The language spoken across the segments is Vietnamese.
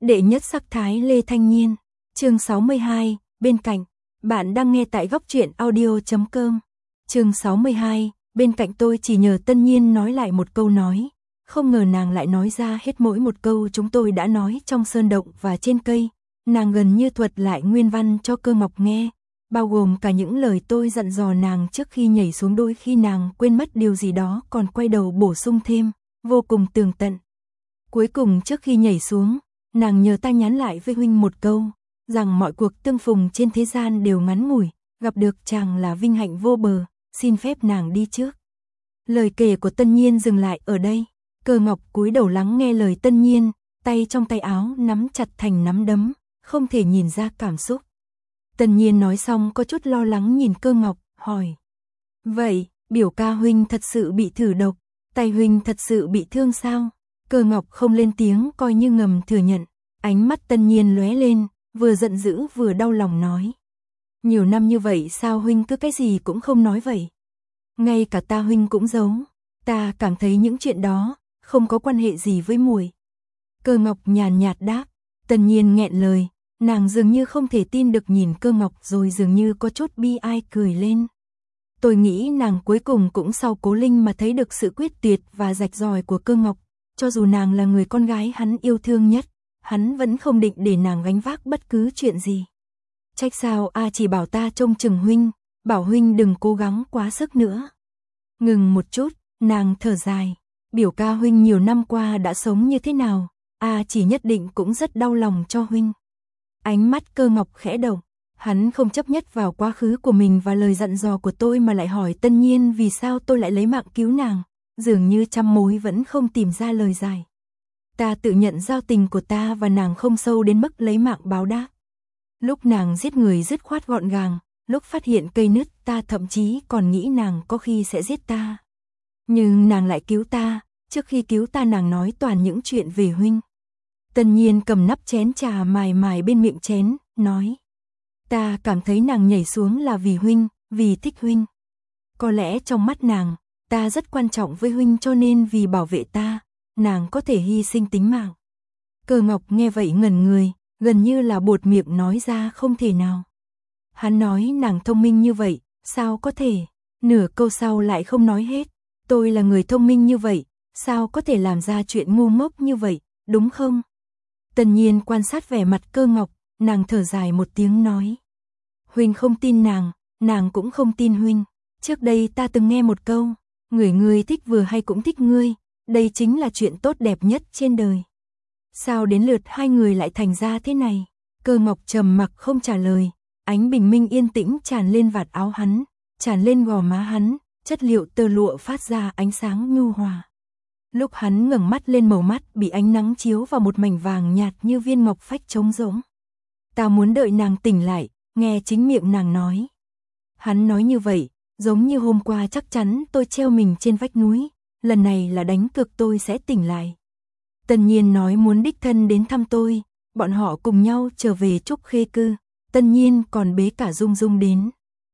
Đệ nhất sắc thái Lê Thanh Nhiên. Chương 62, bên cạnh. Bạn đang nghe tại góc truyện audio.com. Chương 62, bên cạnh tôi chỉ nhờ Tân Nhiên nói lại một câu nói. Không ngờ nàng lại nói ra hết mỗi một câu chúng tôi đã nói trong sơn động và trên cây. Nàng gần như thuật lại nguyên văn cho Cơ Ngọc nghe, bao gồm cả những lời tôi dặn dò nàng trước khi nhảy xuống, đôi khi nàng quên mất điều gì đó còn quay đầu bổ sung thêm, vô cùng tường tận. Cuối cùng trước khi nhảy xuống, nàng nhờ ta nhắn lại với huynh một câu, rằng mọi cuộc tương phùng trên thế gian đều ngắn ngủi, gặp được chàng là vinh hạnh vô bờ, xin phép nàng đi trước. Lời kể của Tân Nhiên dừng lại ở đây. Cơ Ngọc cúi đầu lắng nghe lời Tân Nhiên, tay trong tay áo nắm chặt thành nắm đấm, không thể nhìn ra cảm xúc. Tân Nhiên nói xong có chút lo lắng nhìn Cơ Ngọc, hỏi: "Vậy, biểu ca huynh thật sự bị thử độc, tay huynh thật sự bị thương sao?" Cơ Ngọc không lên tiếng, coi như ngầm thừa nhận. Ánh mắt Tân Nhiên lóe lên, vừa giận dữ vừa đau lòng nói: "Nhiều năm như vậy sao huynh cứ cái gì cũng không nói vậy? Ngay cả ta huynh cũng giấu, ta cảm thấy những chuyện đó không có quan hệ gì với muội." Cơ Ngọc nhàn nhạt đáp. Tân Nhiên nghẹn lời, nàng dường như không thể tin được nhìn Cơ Ngọc, rồi dường như có chút bi ai cười lên. Tôi nghĩ nàng cuối cùng cũng sau Cố Linh mà thấy được sự quyết tuyệt và rạch ròi của Cơ Ngọc, cho dù nàng là người con gái hắn yêu thương nhất, hắn vẫn không định để nàng gánh vác bất cứ chuyện gì. Trách sao chỉ bảo ta trông chừng huynh, bảo huynh đừng cố gắng quá sức nữa. Ngừng một chút, nàng thở dài, biểu ca huynh nhiều năm qua đã sống như thế nào, chỉ nhất định cũng rất đau lòng cho huynh. Ánh mắt Cơ Ngọc khẽ động, hắn không chấp nhất vào quá khứ của mình và lời dặn dò của tôi mà lại hỏi Tân Nhiên vì sao tôi lại lấy mạng cứu nàng, dường như trăm mối vẫn không tìm ra lời giải. Ta tự nhận giao tình của ta và nàng không sâu đến mức lấy mạng báo đáp. Lúc nàng giết người dứt khoát gọn gàng, lúc phát hiện cây nứt ta thậm chí còn nghĩ nàng có khi sẽ giết ta. Nhưng nàng lại cứu ta, trước khi cứu ta nàng nói toàn những chuyện về huynh. Tân Nhiên cầm nắp chén trà mài mài bên miệng chén, nói: "Ta cảm thấy nàng nhảy xuống là vì huynh, vì thích huynh. Có lẽ trong mắt nàng, ta rất quan trọng với huynh cho nên vì bảo vệ ta, nàng có thể hy sinh tính mạng." Cơ Ngọc nghe vậy ngẩn người, gần như là buột miệng nói ra không thể nào. Hắn nói nàng thông minh như vậy, sao có thể? Nửa câu sau lại không nói hết. Tôi là người thông minh như vậy, sao có thể làm ra chuyện ngu ngốc như vậy, đúng không? Tân Nhiên quan sát vẻ mặt Cơ Ngọc, nàng thở dài một tiếng nói: "Huynh không tin nàng cũng không tin huynh. Trước đây ta từng nghe một câu, người ngươi thích vừa hay cũng thích ngươi, đây chính là chuyện tốt đẹp nhất trên đời. Sao đến lượt hai người lại thành ra thế này?" Cơ Ngọc trầm mặc không trả lời, ánh bình minh yên tĩnh tràn lên vạt áo hắn, tràn lên gò má hắn, chất liệu tơ lụa phát ra ánh sáng nhu hòa. Lúc hắn ngẩng mắt lên, màu mắt bị ánh nắng chiếu vào một mảnh vàng nhạt như viên ngọc phách trống rỗng. "Ta muốn đợi nàng tỉnh lại", nghe chính miệng nàng nói. Hắn nói như vậy, giống như hôm qua chắc chắn tôi treo mình trên vách núi, lần này là đánh cược tôi sẽ tỉnh lại. Tân Nhiên nói muốn đích thân đến thăm tôi, bọn họ cùng nhau trở về Trúc Khê Cư, Tân Nhiên còn bế cả Dung Dung đến.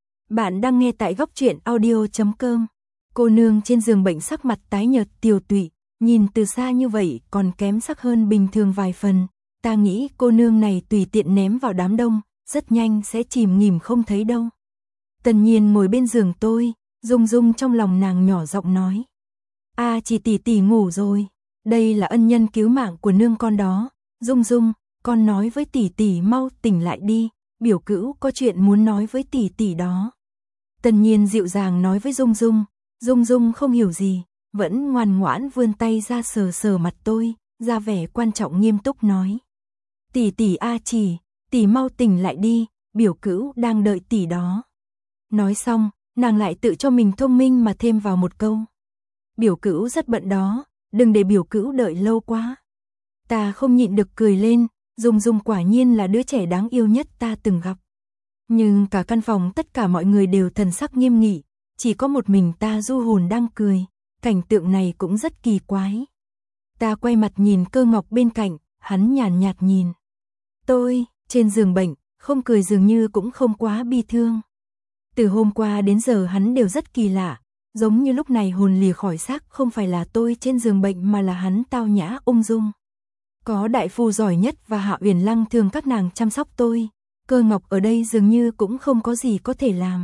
Bạn đang nghe tại góc truyện audio.com. Cô nương trên giường bệnh sắc mặt tái nhợt tiều tụy, nhìn từ xa như vậy còn kém sắc hơn bình thường vài phần. Ta nghĩ cô nương này tùy tiện ném vào đám đông, rất nhanh sẽ chìm nghỉm không thấy đâu. Tân Nhiên ngồi bên giường tôi, Dung Dung trong lòng nàng nhỏ giọng nói: "Chỉ tỷ tỷ ngủ rồi, đây là ân nhân cứu mạng của nương con đó. Dung Dung, con nói với tỷ tỷ mau tỉnh lại đi, biểu cữu có chuyện muốn nói với tỷ tỷ đó." Tân Nhiên dịu dàng nói với Dung Dung. Dung Dung không hiểu gì, vẫn ngoan ngoãn vươn tay ra sờ sờ mặt tôi, ra vẻ quan trọng nghiêm túc nói: "Tỷ tỷ Chỉ, tỷ mau tỉnh lại đi, biểu cữu đang đợi tỷ đó." Nói xong, nàng lại tự cho mình thông minh mà thêm vào một câu: "Biểu cữu rất bận đó, đừng để biểu cữu đợi lâu quá." Ta không nhịn được cười lên, Dung Dung quả nhiên là đứa trẻ đáng yêu nhất ta từng gặp. Nhưng cả căn phòng tất cả mọi người đều thần sắc nghiêm nghị, chỉ có một mình ta du hồn đang cười, cảnh tượng này cũng rất kỳ quái. Ta quay mặt nhìn Cơ Ngọc bên cạnh, hắn nhàn nhạt nhìn tôi, trên giường bệnh, không cười dường như cũng không quá bi thương. Từ hôm qua đến giờ hắn đều rất kỳ lạ, giống như lúc này hồn lìa khỏi xác không phải là tôi trên giường bệnh mà là hắn tao nhã ung dung. Có đại phu giỏi nhất và Hạ Uyển Lăng thường các nàng chăm sóc tôi, Cơ Ngọc ở đây dường như cũng không có gì có thể làm.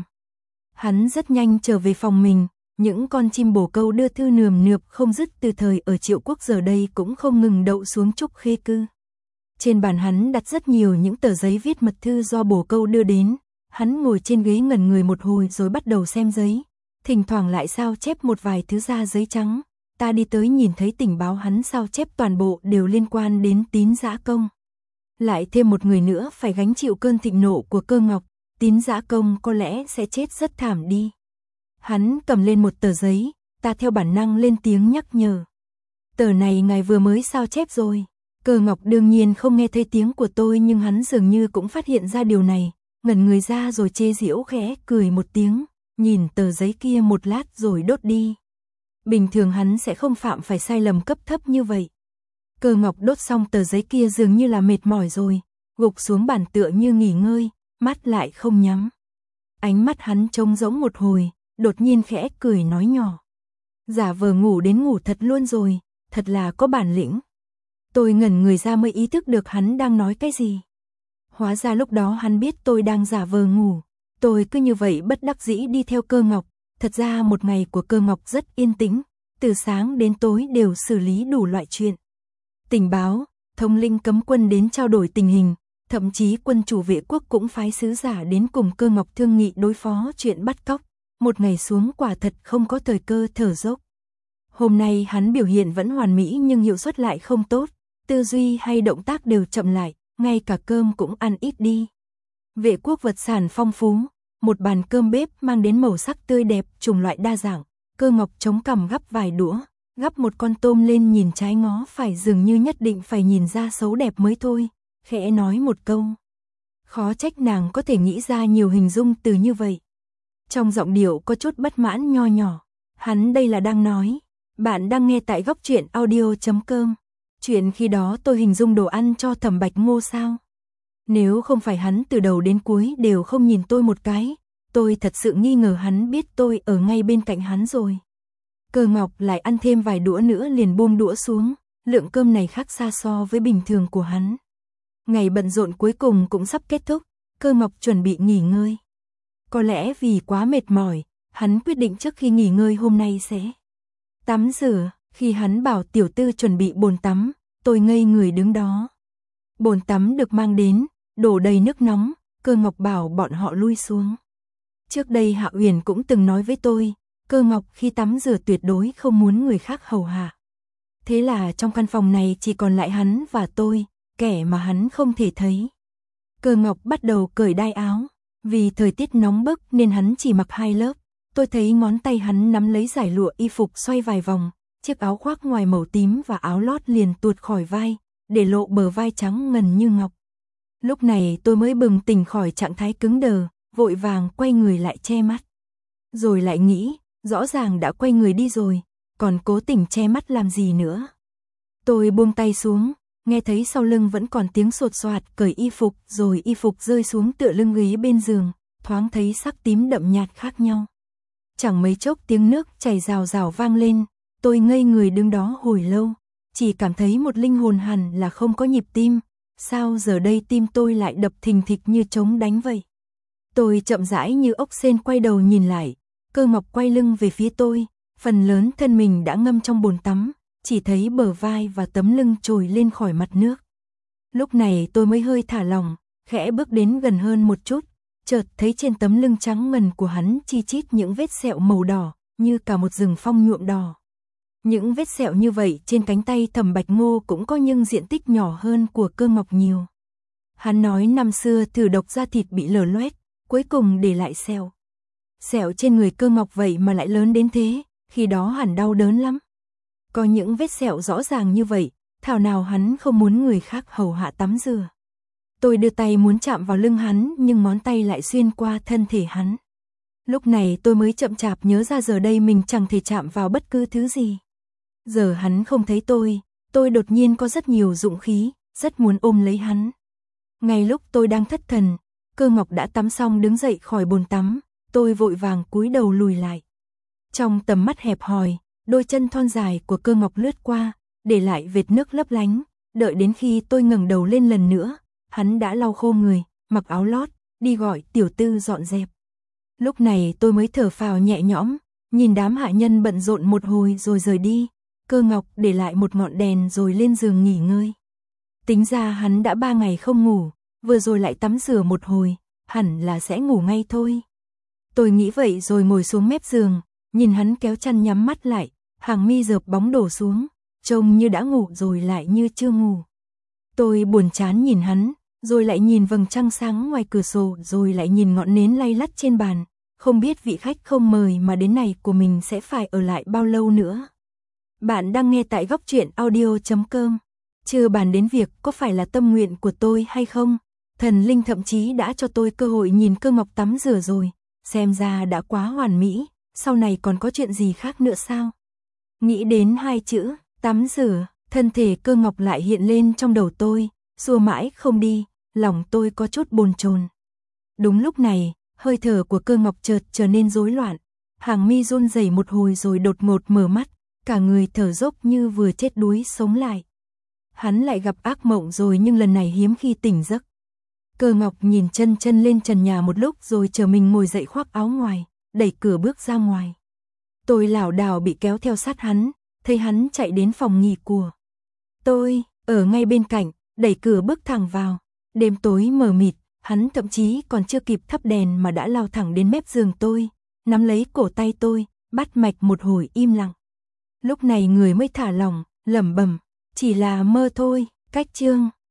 Hắn rất nhanh trở về phòng mình, những con chim bồ câu đưa thư nườm nượp không dứt từ thời ở Triệu Quốc giờ đây cũng không ngừng đậu xuống Trúc Khê Cư. Trên bàn hắn đặt rất nhiều những tờ giấy viết mật thư do bồ câu đưa đến, hắn ngồi trên ghế ngẩn người một hồi rồi bắt đầu xem giấy, thỉnh thoảng lại sao chép một vài thứ ra giấy trắng. Ta đi tới nhìn thấy tình báo hắn sao chép toàn bộ đều liên quan đến Tín Dã Công. Lại thêm một người nữa phải gánh chịu cơn thịnh nộ của Cơ Ngọc, Tín Dã Công có lẽ sẽ chết rất thảm đi. Hắn cầm lên một tờ giấy, ta theo bản năng lên tiếng nhắc nhở. Tờ này ngài vừa mới sao chép rồi. Cơ Ngọc đương nhiên không nghe thấy tiếng của tôi nhưng hắn dường như cũng phát hiện ra điều này, ngẩn người ra rồi chê giễu khẽ cười một tiếng, nhìn tờ giấy kia một lát rồi đốt đi. Bình thường hắn sẽ không phạm phải sai lầm cấp thấp như vậy. Cơ Ngọc đốt xong tờ giấy kia dường như là mệt mỏi rồi, gục xuống bàn tựa như nghỉ ngơi, mắt lại không nhắm. Ánh mắt hắn trống rỗng một hồi, đột nhiên khẽ cười nói nhỏ. Giả vờ ngủ đến ngủ thật luôn rồi, thật là có bản lĩnh. Tôi ngẩn người ra mới ý thức được hắn đang nói cái gì. Hóa ra lúc đó hắn biết tôi đang giả vờ ngủ. Tôi cứ như vậy bất đắc dĩ đi theo Cơ Ngọc. Thật ra một ngày của Cơ Ngọc rất yên tĩnh, từ sáng đến tối đều xử lý đủ loại chuyện. Tình báo, thống lĩnh cấm quân đến trao đổi tình hình, thậm chí quân chủ Vệ Quốc cũng phái sứ giả đến cùng Cơ Ngọc thương nghị đối phó chuyện bắt cóc. Một ngày xuống quả thật không có thời cơ thở dốc. Hôm nay hắn biểu hiện vẫn hoàn mỹ nhưng hiệu suất lại không tốt, tư duy hay động tác đều chậm lại, ngay cả cơm cũng ăn ít đi. Vệ Quốc vật sản phong phú, một bàn cơm bếp mang đến màu sắc tươi đẹp, chủng loại đa dạng. Cơ Ngọc chống cằm gắp vài đũa, gắp một con tôm lên nhìn trái ngó phải dường như nhất định phải nhìn ra xấu đẹp mới thôi, khẽ nói một câu. Khó trách nàng có thể nghĩ ra nhiều hình dung từ như vậy. Trong giọng điệu có chút bất mãn nho nhỏ, hắn đây là đang nói. Bạn đang nghe tại góc truyện audio.com. Chuyện khi đó tôi hình dung đồ ăn cho Thẩm Bạch Ngô sao? Nếu không phải hắn từ đầu đến cuối đều không nhìn tôi một cái, tôi thật sự nghi ngờ hắn biết tôi ở ngay bên cạnh hắn rồi. Cơ Ngọc lại ăn thêm vài đũa nữa liền buông đũa xuống, lượng cơm này khác xa so với bình thường của hắn. Ngày bận rộn cuối cùng cũng sắp kết thúc, Cơ Ngọc chuẩn bị nghỉ ngơi. Có lẽ vì quá mệt mỏi, hắn quyết định trước khi nghỉ ngơi hôm nay sẽ tắm rửa. Khi hắn bảo tiểu tư chuẩn bị bồn tắm, tôi ngây người đứng đó. Bồn tắm được mang đến, đổ đầy nước nóng, Cơ Ngọc bảo bọn họ lui xuống. Trước đây Hạ Uyển cũng từng nói với tôi, Cơ Ngọc khi tắm rửa tuyệt đối không muốn người khác hầu hạ. Thế là trong căn phòng này chỉ còn lại hắn và tôi, kẻ mà hắn không thể thấy. Cơ Ngọc bắt đầu cởi đai áo, vì thời tiết nóng bức nên hắn chỉ mặc 2 lớp. Tôi thấy ngón tay hắn nắm lấy giải lụa y phục xoay vài vòng, chiếc áo khoác ngoài màu tím và áo lót liền tuột khỏi vai, để lộ bờ vai trắng ngần như ngọc. Lúc này tôi mới bừng tỉnh khỏi trạng thái cứng đờ, vội vàng quay người lại che mắt. Rồi lại nghĩ, rõ ràng đã quay người đi rồi, còn cố tình che mắt làm gì nữa. Tôi buông tay xuống, nghe thấy sau lưng vẫn còn tiếng sột soạt cởi y phục, rồi y phục rơi xuống tựa lưng ghế bên giường, thoáng thấy sắc tím đậm nhạt khác nhau. Chẳng mấy chốc tiếng nước chảy rào rào vang lên, tôi ngây người đứng đó hồi lâu, chỉ cảm thấy một linh hồn hẳn là không có nhịp tim, sao giờ đây tim tôi lại đập thình thịch như trống đánh vậy. Tôi chậm rãi như ốc sên quay đầu nhìn lại, Cơ Ngọc quay lưng về phía tôi, phần lớn thân mình đã ngâm trong bồn tắm, chỉ thấy bờ vai và tấm lưng trồi lên khỏi mặt nước. Lúc này tôi mới hơi thả lỏng, khẽ bước đến gần hơn một chút, chợt thấy trên tấm lưng trắng ngần của hắn chi chít những vết sẹo màu đỏ, như cả một rừng phong nhuộm đỏ. Những vết sẹo như vậy trên cánh tay Thẩm Bạch Ngô cũng có nhưng diện tích nhỏ hơn của Cơ Ngọc nhiều. Hắn nói năm xưa thử độc da thịt bị lở loét, cuối cùng để lại sẹo. Sẹo trên người Cơ Ngọc vậy mà lại lớn đến thế, khi đó hẳn đau đớn lắm. Có những vết sẹo rõ ràng như vậy, thảo nào hắn không muốn người khác hầu hạ tắm rửa. Tôi đưa tay muốn chạm vào lưng hắn nhưng ngón tay lại xuyên qua thân thể hắn. Lúc này tôi mới chậm chạp nhớ ra giờ đây mình chẳng thể chạm vào bất cứ thứ gì. Giờ hắn không thấy tôi đột nhiên có rất nhiều dũng khí, rất muốn ôm lấy hắn. Ngay lúc tôi đang thất thần, Cơ Ngọc đã tắm xong đứng dậy khỏi bồn tắm, tôi vội vàng cúi đầu lùi lại. Trong tầm mắt hẹp hòi, đôi chân thon dài của Cơ Ngọc lướt qua, để lại vệt nước lấp lánh, Đợi đến khi tôi ngẩng đầu lên lần nữa, hắn đã lau khô người, mặc áo lót, đi gọi tiểu tư dọn dẹp. Lúc này tôi mới thở phào nhẹ nhõm, nhìn đám hạ nhân bận rộn một hồi rồi rời đi. Cơ Ngọc để lại một ngọn đèn rồi lên giường nghỉ ngơi. Tính ra hắn đã 3 ngày không ngủ, vừa rồi lại tắm rửa một hồi, hẳn là sẽ ngủ ngay thôi. Tôi nghĩ vậy rồi ngồi xuống mép giường, nhìn hắn kéo chăn nhắm mắt lại, hàng mi dợp bóng đổ xuống, trông như đã ngủ rồi lại như chưa ngủ. Tôi buồn chán nhìn hắn, rồi lại nhìn vầng trăng sáng ngoài cửa sổ, rồi lại nhìn ngọn nến lay lắt trên bàn, không biết vị khách không mời mà đến này của mình sẽ phải ở lại bao lâu nữa. Bạn đang nghe tại Góc Truyện Audio.com. Chưa bàn đến việc có phải là tâm nguyện của tôi hay không, thần linh thậm chí đã cho tôi cơ hội nhìn Cơ Ngọc tắm rửa rồi, xem ra đã quá hoàn mỹ, sau này còn có chuyện gì khác nữa sao? Nghĩ đến 2 chữ, tắm rửa, thân thể Cơ Ngọc lại hiện lên trong đầu tôi, xua mãi không đi, lòng tôi có chút bồn chồn. Đúng lúc này, hơi thở của Cơ Ngọc chợt trở nên rối loạn, hàng mi run rẩy một hồi rồi đột ngột mở mắt, cả người thở dốc như vừa chết đuối sống lại. Hắn lại gặp ác mộng rồi, nhưng lần này hiếm khi tỉnh giấc. Cơ Ngọc nhìn chân lên trần nhà một lúc rồi chờ mình ngồi dậy khoác áo ngoài, đẩy cửa bước ra ngoài. Tôi lảo đảo bị kéo theo sát hắn, thấy hắn chạy đến phòng nghỉ của tôi, ở ngay bên cạnh, đẩy cửa bước thẳng vào. Đêm tối mờ mịt, hắn thậm chí còn chưa kịp thắp đèn mà đã lao thẳng đến mép giường tôi, nắm lấy cổ tay tôi, bắt mạch một hồi im lặng. Lúc này người mới thả lỏng, lẩm bẩm, chỉ là mơ thôi. Cách chương